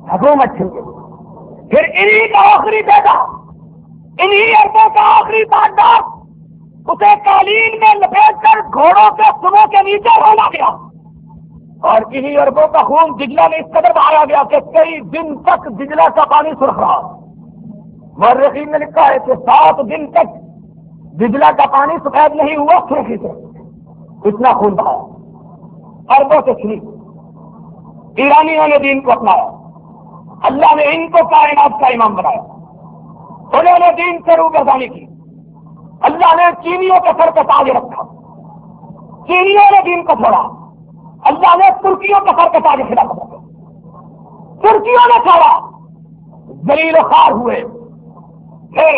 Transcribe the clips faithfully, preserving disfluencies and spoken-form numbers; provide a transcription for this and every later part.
حکومت چھن گئی. پھر انہی کا آخری بیٹا، انہی اربوں کا آخری تاجدار اسے قالین میں لپیٹ کر گھوڑوں کے سموں کے نیچے رولا گیا، اور انہی اربوں کا خون دجلہ میں اس قدر بہایا گیا کہ کئی دن تک دجلہ کا پانی سرخ رہا. مورخین نے لکھا ہے کہ سات دن تک دجلہ کا پانی سفید نہیں ہوا سرخی سے، اتنا خون بہایا اربوں سے چھینی. ایرانیوں نے دین کو اپنایا، اللہ نے ان کو کائنات کا امام بنایا، انہوں نے دین سے روگردانی کی. اللہ نے چینیوں کے سر پہ تاج رکھا، چینیوں نے دین کو چھوڑا. اللہ نے ترکیوں کے سر پہ تاج خلافت رکھا، ترکیوں نے چھوڑا، ذلیل و خوار ہوئے. پھر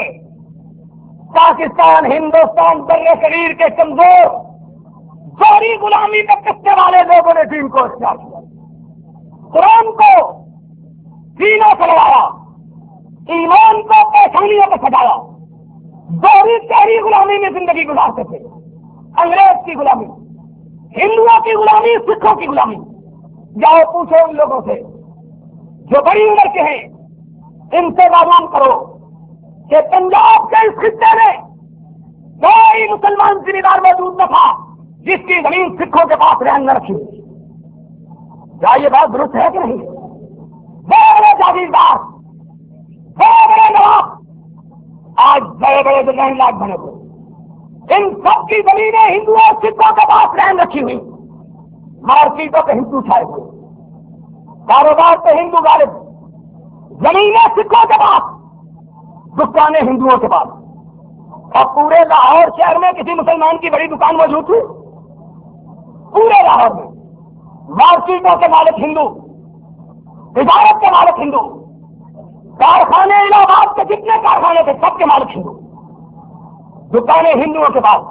پاکستان، ہندوستان، بر صغیر کے کمزور جوہری غلامی میں کسنے والے لوگوں نے دین کو اختیار کیا، قرآن کو سینوں سے لڑایا، ایمان کو پیشانیوں پہ سجایا. جوہری شہری غلامی میں زندگی گزارتے تھے، انگریز کی غلامی، ہندوؤں کی غلامی، سکھوں کی غلامی. جاؤ پوچھو ان لوگوں سے جو بڑی عمر کے ہیں، ان سے معلوم کرو کہ پنجاب کے اس خطے میں کوئی مسلمان ذمہ دار موجود نہ تھا جس کی زمین سکھوں کے پاس رہن نہ رکھی. کیا یہ بات درست ہے کہ نہیں؟ بڑے بڑے جاگیردار، بڑے بڑے نواب آج بڑے بڑے ڈیزائن لاک بنے ہوئے، ان سب کی زمینیں ہندو اور سکھوں کے پاس رہن رکھی ہوئی، مارکیٹوں پہ ہندو چھائے ہوئے، کاروبار پہ ہندو غالب، زمینیں سکھوں کے پاس، دکانیں ہندوؤں کے پاس. اور پورے لاہور شہر میں کسی مسلمان کی بڑی دکان موجود تھی؟ پورے لاہور میں مارکیٹوں کے مالک ہندو، تجارت کے مالک ہندو، کارخانے الہ آباد کے جتنے کارخانے تھے سب کے مالک ہندو، دکانیں ہندوؤں کے پاس،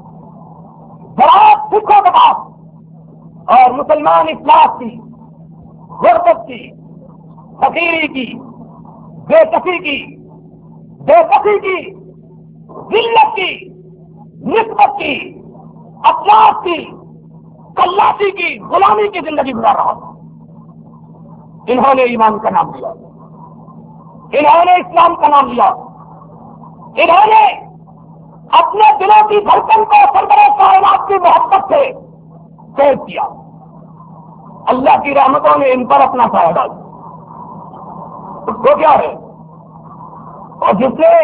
زراعت سکھوں کے پاس. اور مسلمان افلاس کی، غربت کی، فقیری کی، بے کسی کی، بے کسی کی، ذلت کی، نسبت کی، افلاس کی، کلاسی کی، غلامی کی زندگی گزار رہا تھا. انہوں نے ایمان کا نام لیا، انہوں نے اسلام کا نام لیا، انہوں نے اپنے دلوں کی دھڑکن کو سربراہ کائنات کی محبت سے تیز کیا. اللہ کی رحمتوں نے ان پر اپنا سایہ ڈالا. اس کو کیا ہے؟ اور جس نے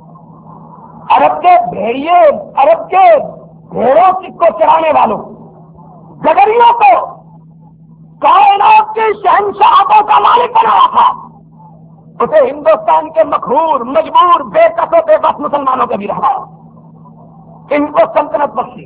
عرب کے بھیڑیے، عرب کے بھیڑوں کو چرانے والوں، گڈریوں کو کائنات کے شہنشاہوں کا مالک بنایا تھا، اسے ہندوستان کے مقہور، مجبور، بے کسوں بے بس مسلمانوں کے بھی رہا، ان کو سلطنت بخشی.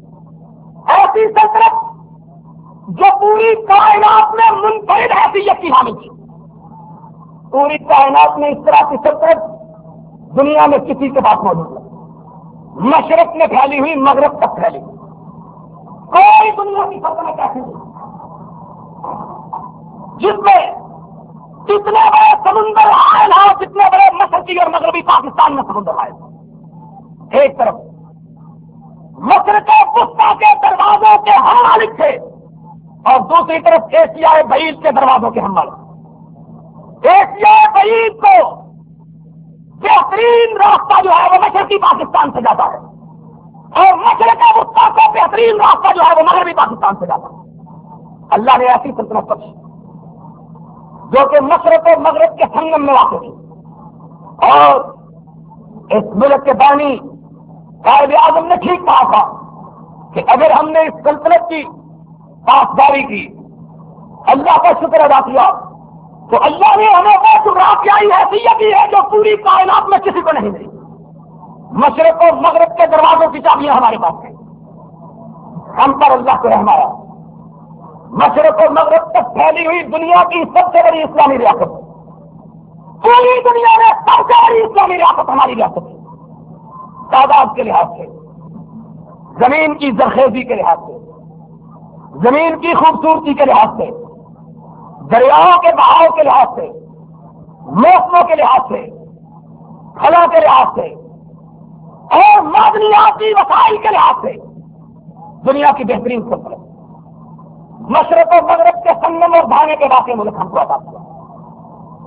ایسی سلطنت جو پوری کائنات میں منفرد حیثیت کی حامل تھی. پوری کائنات میں اس طرح کی سلطنت دنیا میں کسی کے پاس موجود ہے، مشرق میں پھیلی ہوئی، مغرب تک پھیلی ہوئی، کوئی دنیا کی سلطنت ایسی نہیں جس میں جتنے بڑے سمندر حائل ہیں، جتنے بڑے مشرقی اور مغربی پاکستان میں سمندر حائل ہیں. ایک طرف مشرق وسطیٰ کے دروازوں کے ہم مالک تھے، اور دوسری طرف ایشیائے بعید کے دروازوں کے ہم مالک. ایشیائے بعید کو بہترین راستہ جو ہے وہ مشرقی پاکستان سے جاتا ہے، اور مشرق وسطیٰ کو بہترین راستہ جو ہے وہ مغربی پاکستان سے جاتا ہے. اللہ نے ایسی سلطنت بخشی جو کہ مشرق و مغرب کے سنگم میں واقع تھی. اور اس ملک کے بانی قائد اعظم نے ٹھیک کہا تھا کہ اگر ہم نے اس سلطنت کی پاسداری کی، اللہ کا شکر ادا کیا، تو اللہ نے ہمیں وہ جغرافیائی حیثیت دی ہے جو پوری کائنات میں کسی کو نہیں ملی. مشرق اور مغرب کے دروازوں کی چابیاں ہمارے پاس ہیں، ہم پر اللہ کو رحم آیا. مشرق اور مغرب تک پھیلی ہوئی دنیا کی سب سے بڑی اسلامی ریاست، پوری دنیا میں سب سے بڑی اسلامی ریاست ہماری ریاست ہے. تعداد کے لحاظ سے، زمین کی زرخیزی کے لحاظ سے، زمین کی خوبصورتی کے لحاظ سے، دریاؤں کے بہاؤ کے لحاظ سے، موسموں کے لحاظ سے، پھلوں کے لحاظ سے، اور معدنیاتی وسائل کے لحاظ سے دنیا کی بہترین سلطنت. مشرق و مغرب کے سنگم اور بھانے کے واقع ملک ہم کو عطا کیا.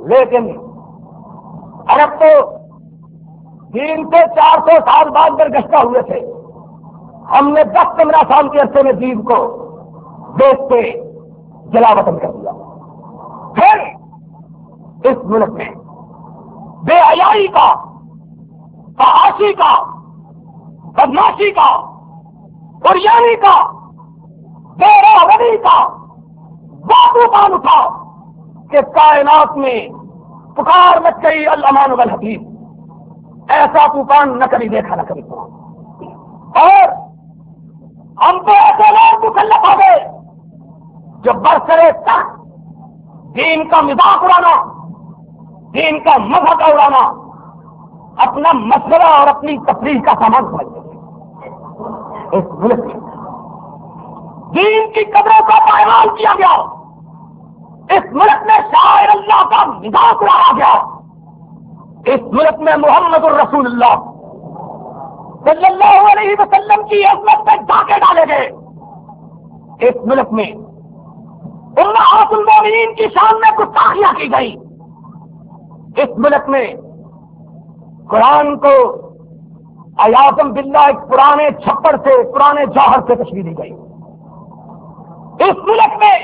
لیکن عرب تو دین سے چار سو سال بعد برگشتہ ہوئے تھے. ہم نے دس پندرہ سال کے عرصے میں دین کو دیکھ کے جلا وطن کر دیا. پھر اس ملک میں بے حیائی کا، فحاشی کا، بدماشی کا، عریانی کا، بے راہی کا وہ طوفان اٹھا کہ کائنات میں پکار مچ گئی الامان والحفیظ. ایسا طوفان نہ کبھی دیکھا نہ کبھی سنا. اور ہم تو ایسے لوگ مکلف ہو گئے جو برسرے تک دین کا مذاق اڑانا، دین کا مذہب اڑانا اپنا مسئلہ اور اپنی تفریح کا سامان سمجھتے ہیں. اس ملک میں دین کی قدروں کا پائمال کیا گیا. اس ملک میں شاعر اللہ کا مذاق اڑایا گیا. اس ملک میں محمد الرسول اللہ صلی اللہ علیہ وسلم کی عظمت پہ ڈاکے ڈالے گئے. اس ملک میں امہات المومنین کی شان میں گستاخیاں کی گئی. اس ملک میں قرآن کو اعاذ باللہ ایک پرانے چھپڑ سے، پرانے جوہر سے تشبیہ دی گئی. اس ملک میں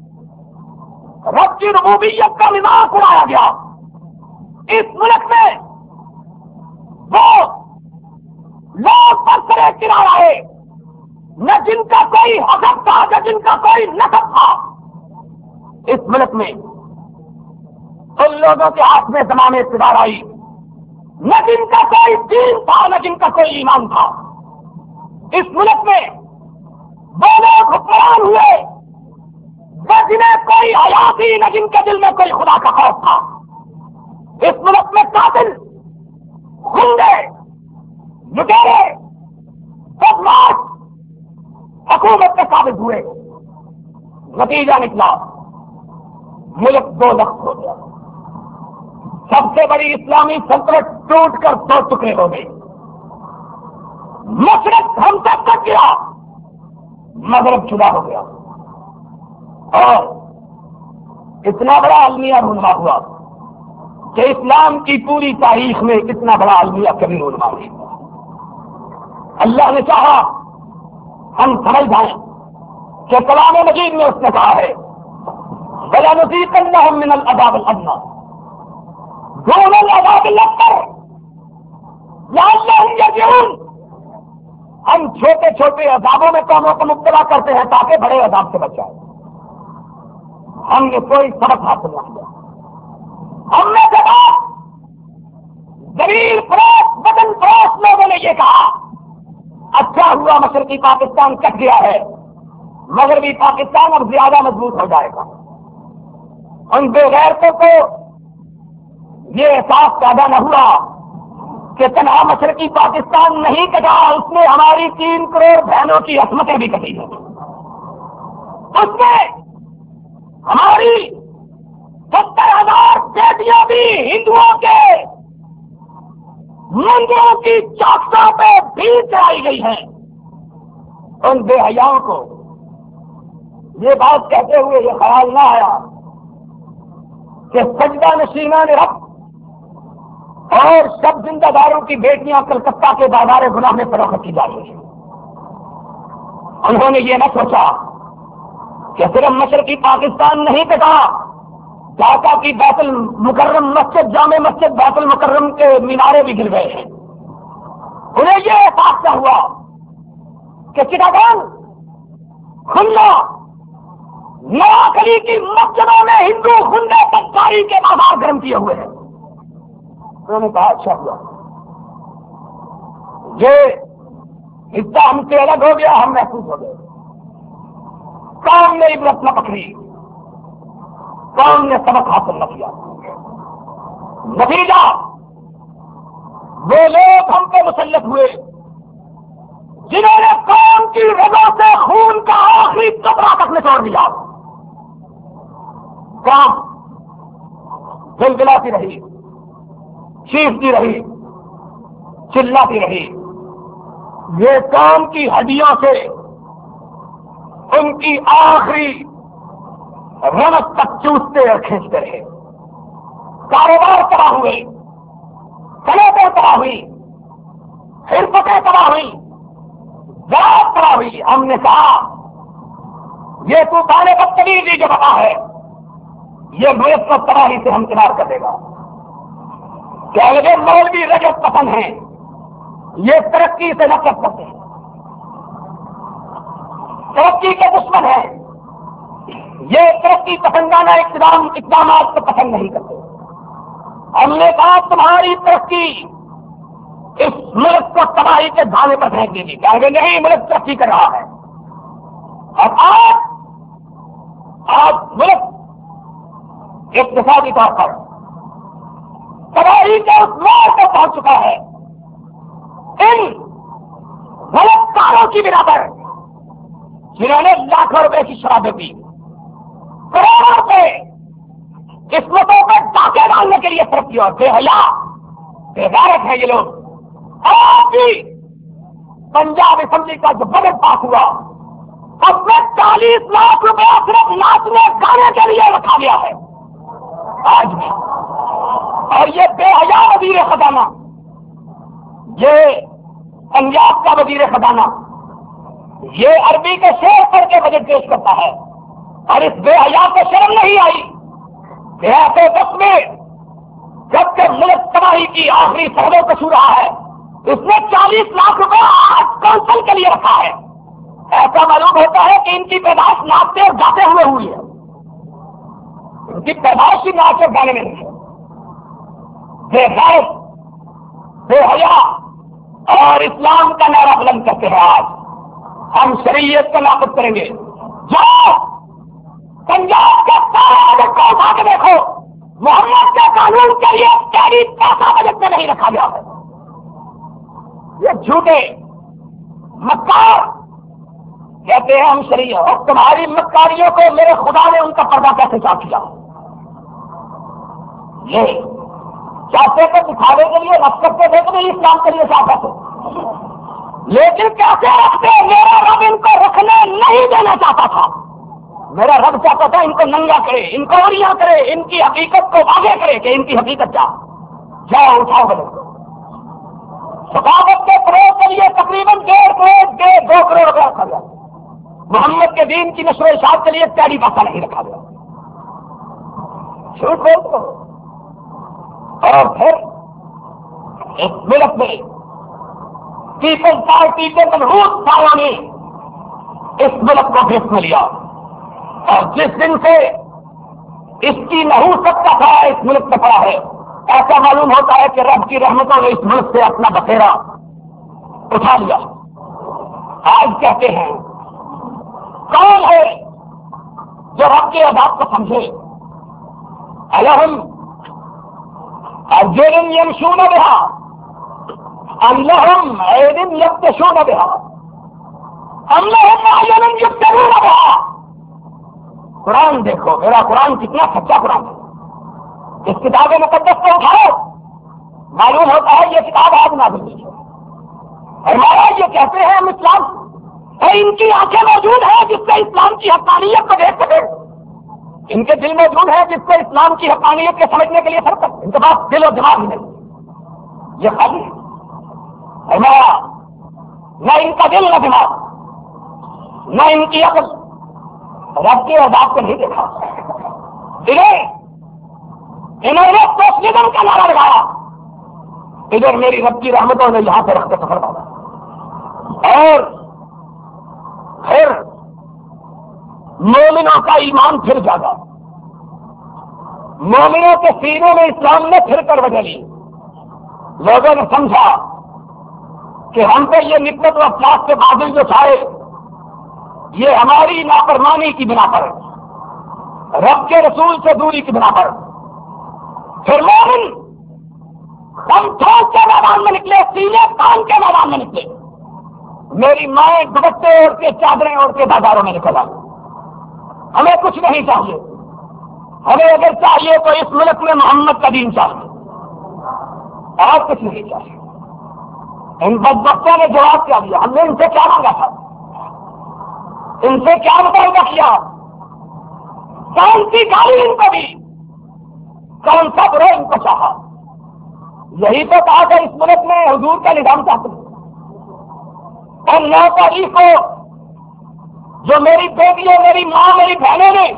رب کی ربوبیت کا مذاق اڑایا گیا. اس ملک میں وہ لوگ برسرے کنارہ ہے نہ جن کا کوئی حسب تھا نہ جن کا کوئی نسب تھا. اس ملک میں ان لوگوں کے ہاتھ میں زمام اقتدار آئی نہ جن کا کوئی دین تھا نہ جن کا کوئی ایمان تھا. اس ملک میں وہ لوگ حکمران ہوئے نہ جنہیں کوئی حیا تھی نہ جن کے دل میں کوئی خدا کا خوف تھا. اس ملک میں قاتل، گنڈے، لٹیرے، بدماش حکومت کے قابض ہوئے. نتیجہ نکلا ملک دو لخت ہو گیا. سب سے بڑی اسلامی سلطنت ٹوٹ کر دو ٹکڑے ہو گئی. مشرق ہم سب تک گیا، مغرب جدا ہو گیا. اور اتنا بڑا المیہ رونما ہوا کہ اسلام کی پوری تاریخ میں اتنا بڑا المیہ کبھی رونما نہیں ہوا. اللہ نے چاہا ہم سمجھ جائیں کہ کلام مجید میں اس نے کہا ہے وَلَنُذِيقَنَّهُم مِّنَ الْعَذَابِ الْأَدْنَىٰ دُونَ الْعَذَابِ الْأَكْبَرِ لَعَلَّهُمْ يَرْجِعُونَ. ہم چھوٹے چھوٹے عذابوں میں قوموں کو مبتلا کرتے ہیں تاکہ بڑے عذاب سے بچ جائے. ہم نے کوئی سبق حاصل نہ کیا. ہم نے دیکھا ذلیل فروش بدن فروش لوگوں نے یہ کہا اچھا ہوا مشرقی پاکستان کٹ گیا ہے، مغربی پاکستان اب زیادہ مضبوط ہو جائے گا. ان بے غیرتوں کو یہ احساس پیدا نہ ہوا کہ تنہا مشرقی پاکستان نہیں کٹا، اس نے ہماری تین کروڑ بہنوں کی عصمتیں بھی کٹی ہیں. اس میں ہماری ستر ہزار بیٹیاں بھی ہندوؤں کے مندروں کی چاکسوں پہ بھی چڑھائی گئی ہیں. ان بے حیاؤں کو یہ بات کہتے ہوئے یہ خیال نہ آیا کہ سجدہ نشینان رب اور سب زندہ داروں کی بیٹیاں کلکتہ کے بازار گناہ میں فروخت کی جا رہی ہیں. انہوں نے یہ نہ سوچا کہ صرف مشرقی پاکستان نہیں کٹا، ڈھاکہ کی بیت المکرم مسجد، جامع مسجد بیت المکرم کے مینارے بھی گر گئے ہیں. انہیں یہ احساس نہ ہوا کہ چٹاگان، کھننا، نوا کلی کی مسجدوں میں ہندو گنڈے پٹاری کے بازار گرم کیے ہوئے ہیں. انہوں نے کہا اچھا ہوا یہ حصہ ہم سے الگ ہو گیا، ہم محفوظ ہو گئے. کام نے عبرت نہ پکڑی، کام نے سبق حاصل نہ کیا. نتیجہ وہ لوگ ہم پہ مسلط ہوئے جنہوں نے قوم کی رگوں سے خون کا آخری قطرہ تک نچوڑ دیا. قوم گلگلاتی رہی، چیختی رہی، چلاتی رہی. یہ قوم کی ہڈیوں سے ان کی آخری رمق تک چوستے اور کھینچتے رہے. کاروبار تباہ ہوئے، صنعتیں تباہ ہوئی، حرفتیں تباہ ہوئی، زراعت تباہ ہوئی. ہم نے کہا یہ طوفان بدتمیزی جو بتا ہے یہ ملک کو تباہی سے ہمکنار کر دے گا. کہ اگر مولوی رجب پسند ہیں یہ ترقی سے نفرت کرتے ہیں، ترقی کے دشمن ہیں، یہ ترقی پسندانہ اقدام اقدامات کو پسند نہیں کرتے. ہم نے کہا تمہاری ترقی اس ملک کو تباہی کے دھانے پر پھینک دے گی. کہ اگر نہیں ملک ترقی کر رہا ہے. اور آج آج ملک اقتصادی طور پر تباہی کے اس موڑ پر پہنچ چکا ہے. ان غلط کاروں کی بنا پر جنہوں نے لاکھوں روپے کی شرابیں پی، کروڑوں روپے قسمتوں پہ ڈاکے ڈالنے کے لیے صرف کیا. بے حیا بے غیرت ہے یہ لوگ. آج بھی پنجاب اسمبلی کا جو بجٹ پاس ہوا اس میں چالیس لاکھ روپے صرف ناچنے گانے کے لیے رکھا گیا ہے آج بھی. اور یہ بے حیا وزیر خزانہ، یہ پنجاب کا وزیر خزانہ، یہ عربی کے شعر پڑھ کے بجٹ پیش کرتا ہے. اور اس بے حیا کو شرم نہیں آئی کہ ایسے وقت میں جبکہ ملک تباہی کی آخری سرحدوں کو چھو رہا ہے اس نے چالیس لاکھ روپے آرٹ کونسل کے لیے رکھا ہے. ایسا معلوم ہوتا ہے کہ ان کی پیدائش ناچتے اور گاتے ہوئے ہوئی ہے. ان کی پیدائش کی ناچ اور گانے میں نہیں ہے. بے غیرت، بے حیا اور اسلام کا نعرہ بلند کرتے ہیں. آج ہم شریعت کو نافذ کریں گے. جاؤ پنجاب کے سارے کو اٹھا کے دیکھو، محمد کے قانون کے لیے تیری پیسہ بجٹ میں نہیں رکھا گیا ہے. یہ جھوٹے مکار کہتے ہیں ہم شریعت، اور تمہاری مکاریوں کو میرے خدا نے ان کا پردہ کیسے چاک کیا. یہ چاہتے تھے دکھاوے کے لیے رکھ سکتے تھے کہ نہیں اسلام کے لیے چاہتے تھے، لیکن کیسے رکھتے؟ میرا رب ان کو رکھنے نہیں دینا چاہتا تھا. میرا رب چاہتا تھا ان کو ننگا کرے، ان کو اوریاں کرے، ان کی حقیقت کو واضح کرے کہ ان کی حقیقت کیا. جاؤ اٹھاؤ بولو. ثقافت کے فروغ کے لیے تقریباً ڈیڑھ کروڑ ڈیڑھ دو کروڑ روپے رکھا گیا. محمد کے دین کی نشر و اشاعت کے لیے پیاری پیسہ نہیں رکھا گیا. جھوٹ بول دو. اور پھر اس ملک میں پیپلز پارٹی کے منحوس سایہ نے اس ملک کو گرفت میں لیا، اور جس دن سے اس کی نحوست کا سایہ اس ملک میں پڑا ہے ایسا معلوم ہوتا ہے کہ رب کی رحمتوں نے اس ملک سے اپنا بسیرا اٹھا لیا. آج کہتے ہیں کون ہے جو رب کے عذاب کو سمجھے؟ الہم ارجلن یمشون بہا ام لہم عین یبطشون بہا ام لہم اعین یبصرون بہا. قرآن دیکھو، میرا قرآن کتنا سچا قرآن ہے. اس کتاب مقدس کو اٹھاؤ، معلوم ہوتا ہے یہ کتاب آج نازل ہوئی ہے. ہمارا یہ کہتے ہیں ہم اسلام، ان کی آنکھیں موجود ہیں جس سے اسلام کی حقانیت کو دیکھ سکے، ان کے دل موجود ہے جس سے اسلام کی حقانیت کے سمجھنے کے لیے سر تک. ان کے پاس دل و دماغ ہی نہیں، یہ خالی ہمارا نہ ان کا دل نہ دماغ نہ ان کی عقل رب کے عذاب کو نہیں دیکھا. انہیں انہوں نے سوشلزم کا نعرہ لگایا، ادھر میری رب کی رحمتوں نے یہاں سے رکھ کے سفر ڈالا. اور پھر مومنوں کا ایمان پھر جاگا، مومنوں کے سینوں میں اسلام نے پھر کر وجہ لی. لوگوں نے سمجھا کہ ہم پہ یہ نسبت و افلاس کے بادل جو چھائے یہ ہماری نافرمانی کی بنا پر، رب کے رسول سے دوری کی بنا پر. پھر مومن ہم ٹھوک کے میدان میں نکلے، سینے کان کے میدان میں نکلے. میری مائیں دوپٹے اوڑھ کے چادریں اوڑھ کے بازاروں میں نکل آئی. ہمیں کچھ نہیں چاہیے، ہمیں اگر چاہیے تو اس ملک میں محمد کا دین چاہیے اور کچھ نہیں چاہیے. ان بدبختوں نے جواب کیا دیا؟ ہم نے ان سے کیا مانگا تھا؟ ان سے کیا مطالبہ کیا؟ کون سی گالی ان کو دی؟ کون سا برو ان کو کو چاہا. یہی تو کہا کہ اس ملک میں حضور کا نظام چاہتے ہیں. اور نو تاریخ کو جو میری بیٹیوں میری ماں میری بہنوں نے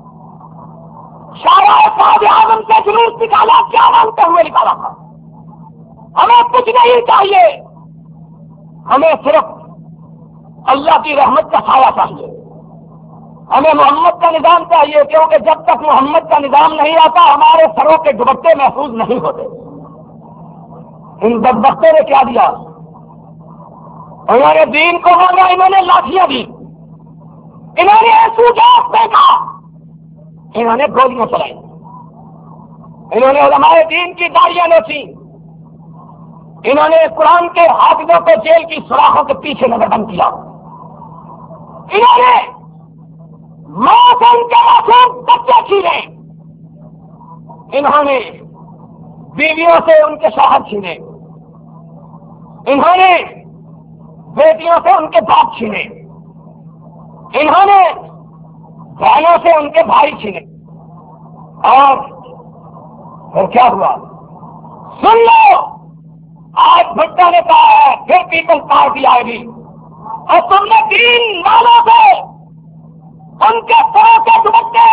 شارع قائد اعظم سے جلوس نکالا, کیا مانتے ہوئے نکالا تھا؟ ہمیں کچھ نہیں چاہیے, ہمیں صرف اللہ کی رحمت کا سایہ چاہیے. ہمیں محمد کا نظام چاہیے, کیونکہ جب تک محمد کا نظام نہیں آتا ہمارے سروں کے دوپٹے محفوظ نہیں ہوتے. ان بدبختوں نے کیا دیا؟ انہوں نے دین کو مانگا, انہوں نے لاٹھیاں دی, انہوں نے آنسو گیس پھینکا, انہوں نے گولیاں چلائی, انہوں نے علماء دین کی داڑیاں نوچی, انہوں نے قرآن کے حافظوں کو جیل کی سوراخوں کے پیچھے نظر بند کیا, انہوں نے موسم کے معصوم بچے چھینے, انہوں نے بیویوں سے ان کے شوہر چھینے, انہوں نے بیٹیوں سے ان کے باپ چھینے, انہوں نے بہنوں سے ان کے بھائی چھینے. اور پھر کیا ہوا؟ سن لو, آج بھٹو نے کہا ہے پھر پیپل پارٹی آئے گی, اور تم نے تین والوں سے ان کے سروں کے دوپٹے,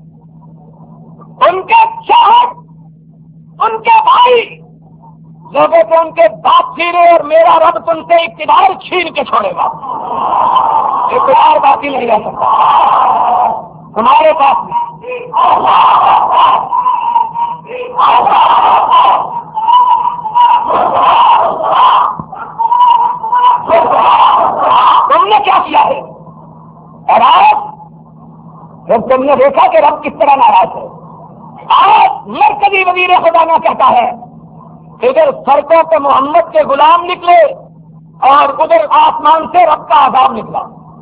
ان کے شوہر, ان کے بھائی, لوگوں کو ان کے باپ چھینے, اور میرا رب تم سے اقتدار چھین کے چھوڑے گا. اقتدار باقی نہیں رہ سکتا تمہارے پاس میں. تم نے کیا کیا ہے؟ اور آج جب تم نے دیکھا کہ رب کس طرح ناراض ہے, آج مرکزی وزیر خزانہ کہتا ہے ادھر سڑکوں پہ محمد کے غلام نکلے اور ادھر آسمان سے رب کا عذاب نکلا.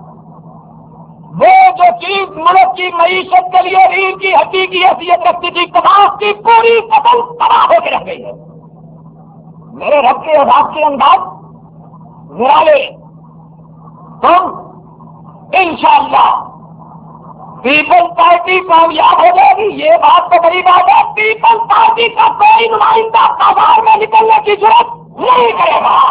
وہ جو چیز ملک کی معیشت کے لیے ریڑھ کی ہڈی کی حیثیت رکھتی تھی, کباب کی پوری فصل تباہ ہو کے رہ گئی ہے. میرے رب کے عذاب کے انداز نرالے. تم انشاءاللہ پیپل پارٹی کامیاب ہو جائے گی, یہ بات تو بڑی بات ہے. پیپل پارٹی کا کوئی نمائندہ بازار میں نکلنے کی ضرورت نہیں کرے گا.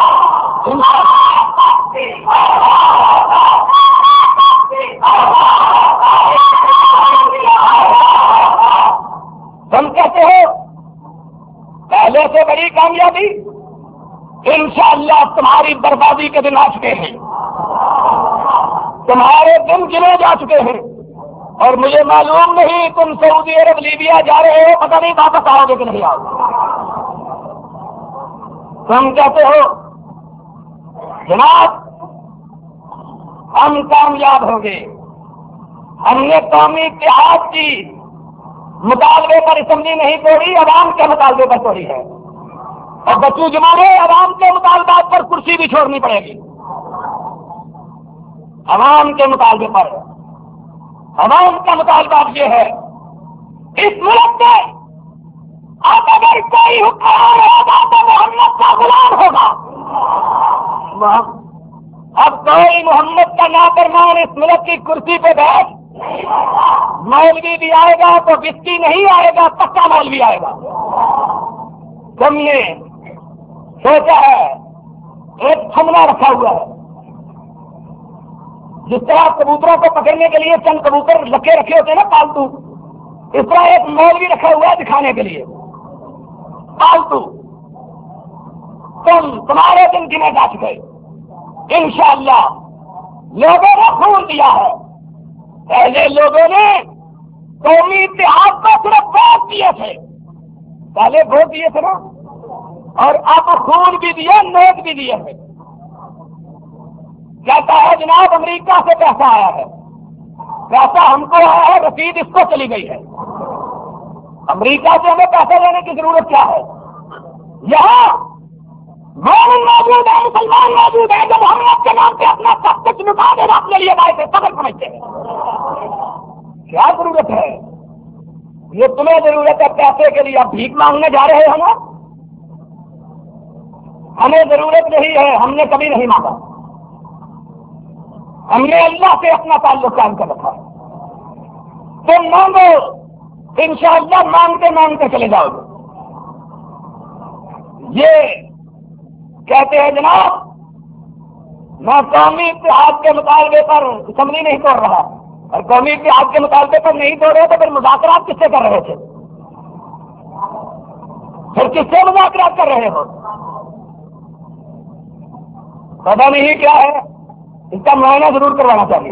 تم کہتے ہو پہلے سے بڑی کامیابی, انشاءاللہ تمہاری بربادی کے دن آ چکے ہیں, تمہارے دن گنے جا چکے ہیں. اور مجھے معلوم نہیں تم سعودی عرب لیبیا جا رہے ہو, پتہ نہیں واپس آؤ گے کہ نہیں آؤ گے. تم کہتے ہو جناب ہم کامیاب ہوں گے, ہم نے قومی اتحاد کی مطالبے پر اسمبلی نہیں توڑی, عوام کے مطالبے پر توڑی ہے. اور بچو جمانے عوام کے مطالبات پر کرسی بھی چھوڑنی پڑے گی. عوام کے مطالبے پر, عوام کا مطالبہ یہ ہے اس ملک میں اب اگر کوئی حکمران ہوگا تو محمد کا غلام ہوگا. اب کوئی محمد کا نافرمان اس ملک کی کرسی پہ بیٹھ, مولوی بھی آئے گا تو وسکی نہیں آئے گا, پکا مولوی آئے گا. تم نے سوچا ہے ایک تھمنا رکھا ہوا ہے, جس طرح کبوتروں کو پکڑنے کے لیے چند کبوتر لکے رکھے ہوتے ہیں نا پالتو, اس طرح ایک مولوی رکھا ہوا ہے دکھانے کے لیے پالتو. تم تمہارے دن گنے جا چکے. انشاءاللہ لوگوں نے خون دیا ہے. پہلے لوگوں نے قومی اتحاد کو صرف ووٹ دیے تھے, پہلے ووٹ دیے تھے نا, اور اب خون بھی دیے, نوٹ بھی دیے تھے. کہتا ہے جناب امریکہ سے پیسہ آیا ہے, پیسہ ہم کو آیا ہے, رسید اس کو چلی گئی ہے. امریکہ سے ہمیں پیسہ لینے کی ضرورت کیا ہے؟ یہاں مومن موجود ہے, مسلمان موجود ہے, جب محمد کے نام پہ اپنا سب کچھ لٹا دینا اپنے لیے بھائی سے سبر سمجھتے ہیں. کیا ضرورت ہے؟ یہ تمہیں ضرورت ہے پیسے کے لیے, اب بھیک مانگنے جا رہے ہیں نا. ہمیں ضرورت نہیں ہے, ہم نے کبھی نہیں مانگا, ہم نے اللہ سے اپنا تعلق قائم کر رکھا ہے. تم مانگو, انشاءاللہ مانگتے مانگتے چلے جاؤ گے. یہ کہتے ہیں جناب میں قومی اتحاد کے مطالبے پر اسمبلی نہیں توڑ رہا، اور قومی اتحاد کے مطالبے پر نہیں توڑ رہے تو پھر مذاکرات کس سے کر رہے تھے؟ پھر کس سے مذاکرات کر رہے ہو؟ پتا نہیں کیا ہے، اس کا معائنہ ضرور کروانا چاہیے۔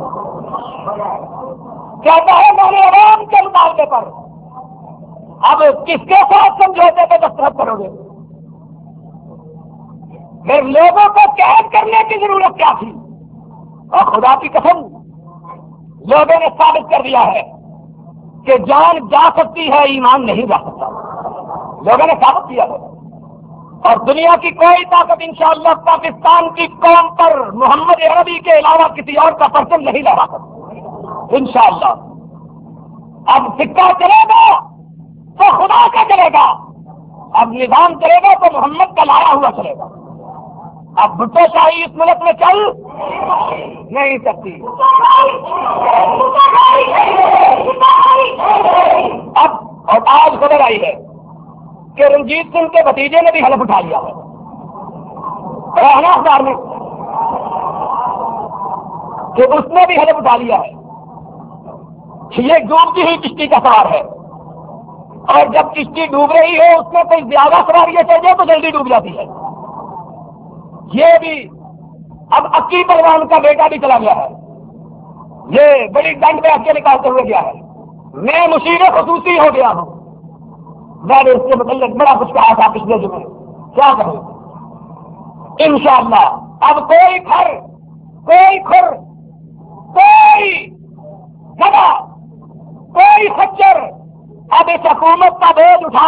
کہتا ہے میں نے عوام کے مطالبے پر، اب کس کے ساتھ سمجھوتے پہ دستخط کرو گے؟ پھر لوگوں کو قید کرنے کی ضرورت کیا تھی؟ اور خدا کی قسم لوگوں نے ثابت کر دیا ہے کہ جان جا سکتی ہے، ایمان نہیں جا سکتا، لوگوں نے ثابت کیا ہے۔ اور دنیا کی کوئی طاقت انشاءاللہ پاکستان کی قوم پر محمد عربی کے علاوہ کسی اور کا پرچم نہیں لہرا سکتی انشاءاللہ۔ اب سکہ چلے گا تو خدا کا چلے گا، اب نظام چلے گا تو محمد کا لایا ہوا چلے گا۔ اب بھٹو شاہی اس ملک میں چل نہیں سکتی۔ اب اور آج خبر آئی ہے کہ رنجیت سنگھ کے بھتیجے نے بھی حلف اٹھا لیا ہے، رہنا اخبار میں کہ اس نے بھی حلف اٹھا لیا ہے۔ یہ ڈوبتی ہوئی کشتی کا سوار ہے، اور جب کشتی ڈوب رہی ہے اس میں کوئی زیادہ سواریاں چاہیے تو جلدی ڈوب جاتی ہے۔ یہ بھی اب عقی پروان کا بیٹا بھی چلا گیا ہے، یہ بڑی ڈنڈ میں عقے نکالتے ہوئے گیا ہے۔ میں مصیبت خصوصی ہو گیا ہوں، میں نے اس سے متعلق بڑا کچھ کہا تھا پچھلے جمعے، کیا کہوں؟ انشاءاللہ اب کوئی گھر، کوئی کھر، کوئی جگہ، کوئی خچر اب اس حکومت کا بوجھ اٹھا،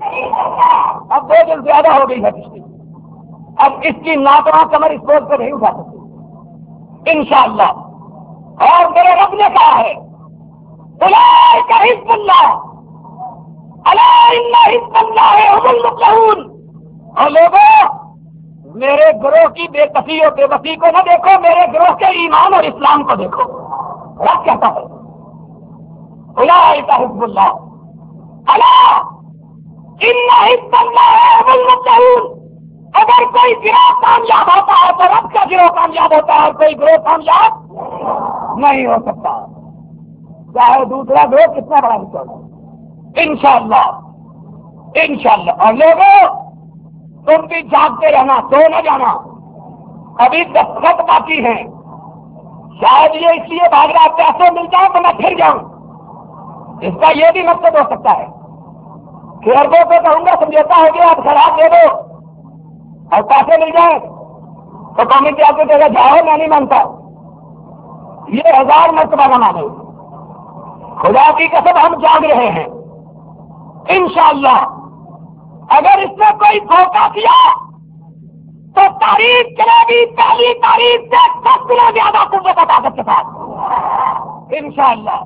اب بوجھ زیادہ ہو گئی ہے کشتی، اب اس کی ناتواں کمر اس بوجھ کو نہیں اٹھا سکتی انشاءاللہ۔ اور میرے رب نے کہا ہے اولئک حزب اللہ الا ان حزب اللہ هم المفلحون۔ اور لوگوں میرے گروہ کی بے کسی اور بے بسی کو نہ دیکھو، میرے گروہ کے ایمان اور اسلام کو دیکھو۔ رب کہتا ہے اولئک حزب اللہ الا ان حزب اللہ هم المفلحون۔ اگر کوئی گروہ کامیاب ہوتا ہے تو رب کا گروہ کامیاب ہوتا ہے، اور کوئی گروہ کامیاب نہیں ہو سکتا، چاہے دوسرا گروہ کتنا بڑا بھی ہوگا انشاءاللہ انشاءاللہ۔ اور لوگوں تم بھی جاگتے رہنا، سو نہ جانا، ابھی دستخط باقی ہیں، شاید یہ اس لیے بھاگ رہا پیسے مل جائیں تو میں پھر جاؤں، اس کا یہ بھی مقصد ہو سکتا ہے کہ اربوں کو کہوں گا سمجھوتا ہو گیا آپ شراب دے دو اور پیسے مل جائیں تو قومی اتحاد کو کہے گا جاؤ، میں نہیں مانتا، یہ ہزار مرتبہ نہ مانو۔ خدا کی قسم ہم جاگ رہے ہیں انشاءاللہ۔ اگر اس نے کوئی دھوکہ کیا تو تاریخ چلے گی پہلی تاریخ سے دس گنا زیادہ قوت و طاقت کے ساتھ انشاءاللہ،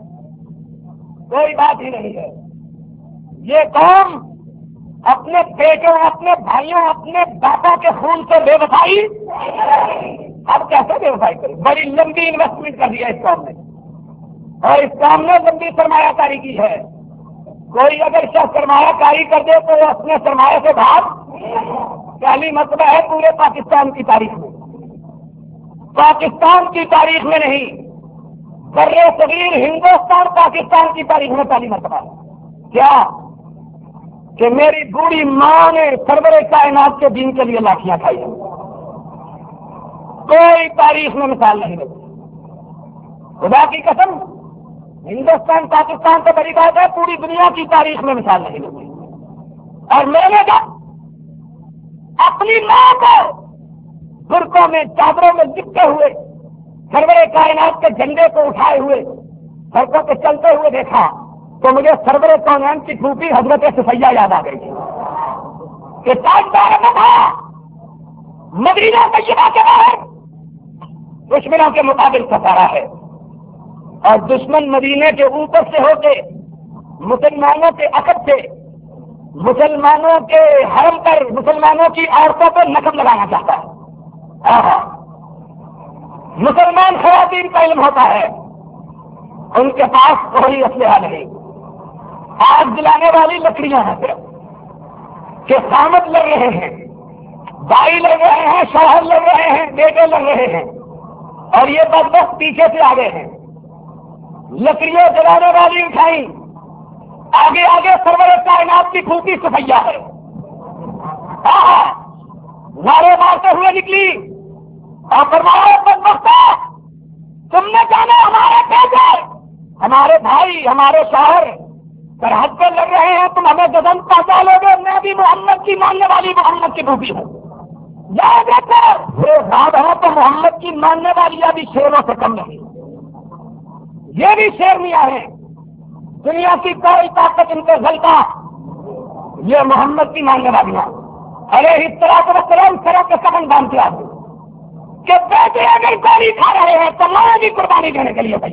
کوئی بات ہی نہیں ہے۔ یہ قوم اپنے بیٹوں، اپنے بھائیوں، اپنے باپوں کے خون سے بے وفائی اب کیسے بے وفائی کرے؟ بڑی لمبی انویسٹمنٹ کر دیا اس قوم نے، اور اس قوم نے لمبی سرمایہ کاری کی ہے۔ کوئی اگر شخص سرمایہ کاری کر دے تو وہ اپنے سرمایہ سے بھاگ، پہلی مرتبہ ہے پورے پاکستان کی تاریخ میں، پاکستان کی تاریخ میں نہیں، بر صغیر ہندوستان پاکستان کی تاریخ میں پہلی مرتبہ ہے۔ کیا کہ میری بوڑھی ماں نے سرور کائنات کے دین کے لیے لاٹیاں کھائی ہیں، کوئی تاریخ میں مثال نہیں ملتی۔ خدا کی قسم ہندوستان پاکستان تو بڑی بات ہے، پوری دنیا کی تاریخ میں مثال نہیں ملتی۔ اور میں نے جب اپنی ماں کو برقعوں میں، چادروں میں لپٹے ہوئے سرور کائنات کے جھنڈے کو اٹھائے ہوئے سڑکوں پہ چلتے ہوئے دیکھا تو مجھے سرور کائنات کی پھوپھی حضرت صفیہ یاد آ گئی کہ تاجدار تھا مدینہ طیبہ کے باہر دشمنوں کے مقابل ستارا ہے، اور دشمن مدینے کے اوپر سے ہو کے مسلمانوں کے عقب سے مسلمانوں کے حرم پر مسلمانوں کی عورتوں پر نقب لگانا چاہتا ہے۔ مسلمان خواتین کا علم ہوتا ہے، ان کے پاس کوئی اسلحہ نہیں، آگ جلانے والی لکڑیاں ہیں صرف، کہ خامد لڑ رہے ہیں، بھائی لڑ رہے ہیں، شوہر لڑ رہے ہیں، بیٹے لڑ رہے ہیں، اور یہ بدبخت پیچھے سے آگے ہیں، لکڑیاں جلانے والی اٹھائی، آگے آگے سرور کائنات کی پھوٹی سفیا ہے، نعرے مارتے ہوئے نکلی اور فرمایا بدبختہ، تم نے جانا ہمارے پیسے، ہمارے بھائی، ہمارے شوہر سرحد پر لڑ رہے ہیں، تم ہمیں گزن پہنچا لو گے، میں بھی محمد کی ماننے والی محمد کی بھوپی ہوں، یاد رکھو یہ بات ہے تو محمد کی ماننے والی بھی شیروں سے کم نہیں، یہ بھی شیرنیاں ہیں، دنیا کی کوئی طاقت ان کو غلطہ، یہ محمد کی ماننے والیاں، ارے اس طرح کو سلام سروں کے سبن باندھتے آتے کہ بیٹے اگر گولی کھا رہے ہیں تو ماں بھی قربانی دینے کے لیے